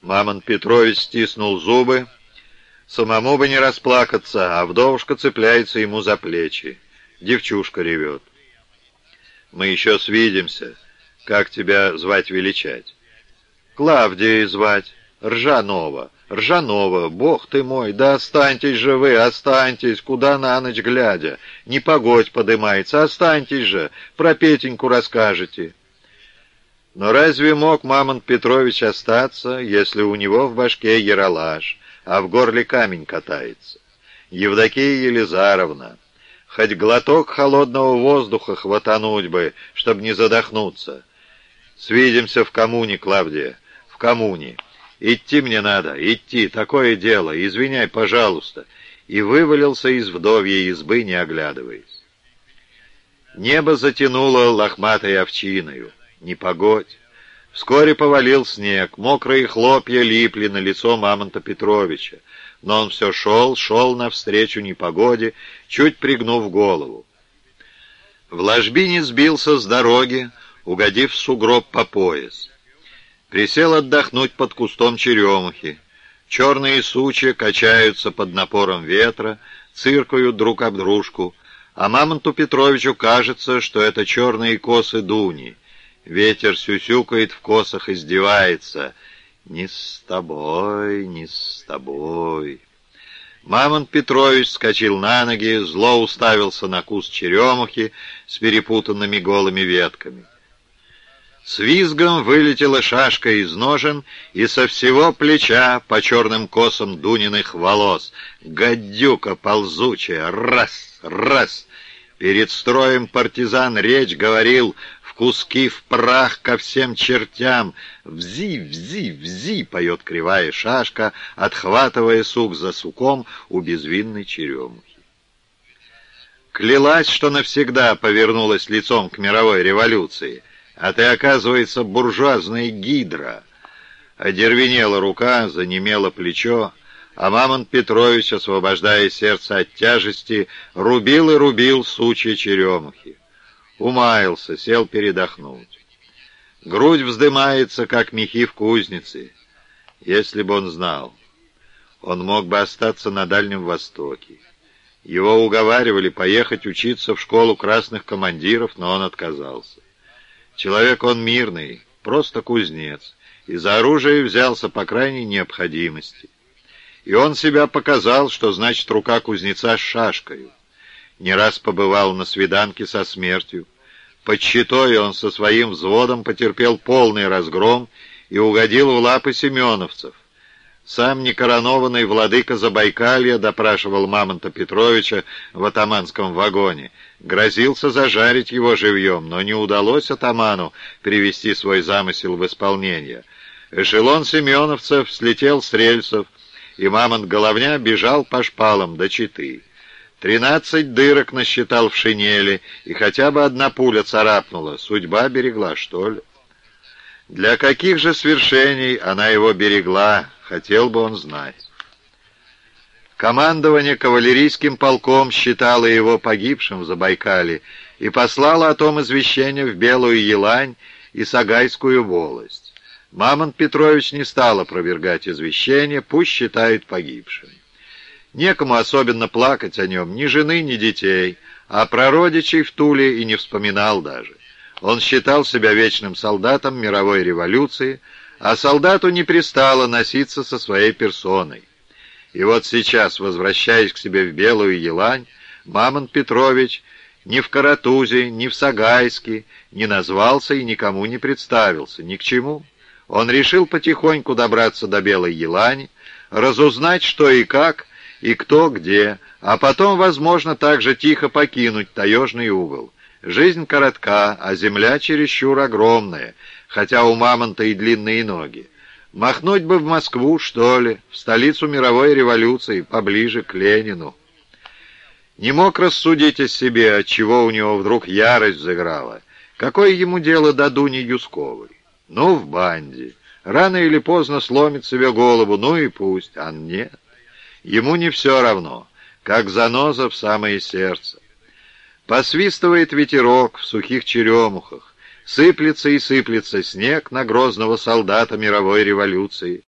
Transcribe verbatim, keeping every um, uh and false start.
Мамонт Петрович стиснул зубы. Самому бы не расплакаться, а вдовушка цепляется ему за плечи. Девчушка ревет. «Мы еще свидимся. Как тебя звать-величать?» «Клавдией звать. Ржанова. Ржанова. Бог ты мой, да останьтесь же вы, останьтесь, куда на ночь глядя. Не погодь подымается, останьтесь же, про Петеньку расскажете». Но разве мог Мамонт Петрович остаться, если у него в башке яролаж, а в горле камень катается? Евдокия Елизаровна, хоть глоток холодного воздуха хватануть бы, чтобы не задохнуться. Свидимся в коммуне, Клавдия, в коммуне. Идти мне надо, идти, такое дело, извиняй, пожалуйста. И вывалился из вдовьей избы, не оглядываясь. Небо затянуло лохматой овчиною. Не погодь. Вскоре повалил снег, мокрые хлопья липли на лицо Мамонта Петровича, но он все шел, шел навстречу непогоде, чуть пригнув голову. В ложбине сбился с дороги, угодив в сугроб по пояс. Присел отдохнуть под кустом черемухи. Черные сучья качаются под напором ветра, циркают друг об дружку, а Мамонту Петровичу кажется, что это черные косы Дуни. Ветер сюсюкает в косах, издевается. «Не с тобой, не с тобой». Мамонт Петрович вскочил на ноги, зло уставился на куст черемухи с перепутанными голыми ветками. С визгом вылетела шашка из ножен и со всего плеча по черным косам Дуниных волос. Гадюка ползучая, раз, раз. Перед строем партизан речь говорил: «В куски, в прах ко всем чертям! Взи, взи, взи!» — поет кривая шашка, отхватывая сук за суком у безвинной черемухи. Клялась, что навсегда повернулась лицом к мировой революции, а ты, оказывается, буржуазная гидра. Одервенела рука, занемело плечо, а Мамонт Петрович, освобождая сердце от тяжести, рубил и рубил сучья черемухи. Умаялся, сел передохнуть. Грудь вздымается, как мехи в кузнице. Если бы он знал, он мог бы остаться на Дальнем Востоке. Его уговаривали поехать учиться в школу красных командиров, но он отказался. Человек он мирный, просто кузнец, и за оружие взялся по крайней необходимости. И он себя показал, что значит рука кузнеца с шашкою. Не раз побывал на свиданке со смертью. Под Читой он со своим взводом потерпел полный разгром и угодил в лапы семеновцев. Сам некоронованный владыка Забайкалья допрашивал Мамонта Петровича в атаманском вагоне. Грозился зажарить его живьем, но не удалось атаману привести свой замысел в исполнение. Эшелон семеновцев слетел с рельсов, и Мамонт Головня бежал по шпалам до Читы. Тринадцать дырок насчитал в шинели, и хотя бы одна пуля царапнула. Судьба берегла, что ли? Для каких же свершений она его берегла, хотел бы он знать. Командование кавалерийским полком считало его погибшим в Забайкале и послало о том извещение в Белую Елань и Сагайскую волость. Мамонт Петрович не стал опровергать извещение, пусть считают погибшим. Некому особенно плакать о нем, ни жены, ни детей, а про родичей в Туле и не вспоминал даже. Он считал себя вечным солдатом мировой революции, а солдату не пристало носиться со своей персоной. И вот сейчас, возвращаясь к себе в Белую Елань, Мамонт Петрович ни в Каратузе, ни в Сагайске не назвался и никому не представился, ни к чему. Он решил потихоньку добраться до Белой Елани, разузнать, что и как, и кто где, а потом, возможно, также тихо покинуть таежный угол. Жизнь коротка, а земля чересчур огромная, хотя у мамонта и длинные ноги. Махнуть бы в Москву, что ли, в столицу мировой революции, поближе к Ленину. Не мог рассудить о себе, отчего у него вдруг ярость взыграла. Какое ему дело до Дуни Юсковой? Ну, в банде. Рано или поздно сломит себе голову, ну и пусть, а нет. Ему не все равно, как заноза в самое сердце. Посвистывает ветерок в сухих черемухах, сыплется и сыплется снег на грозного солдата мировой революции.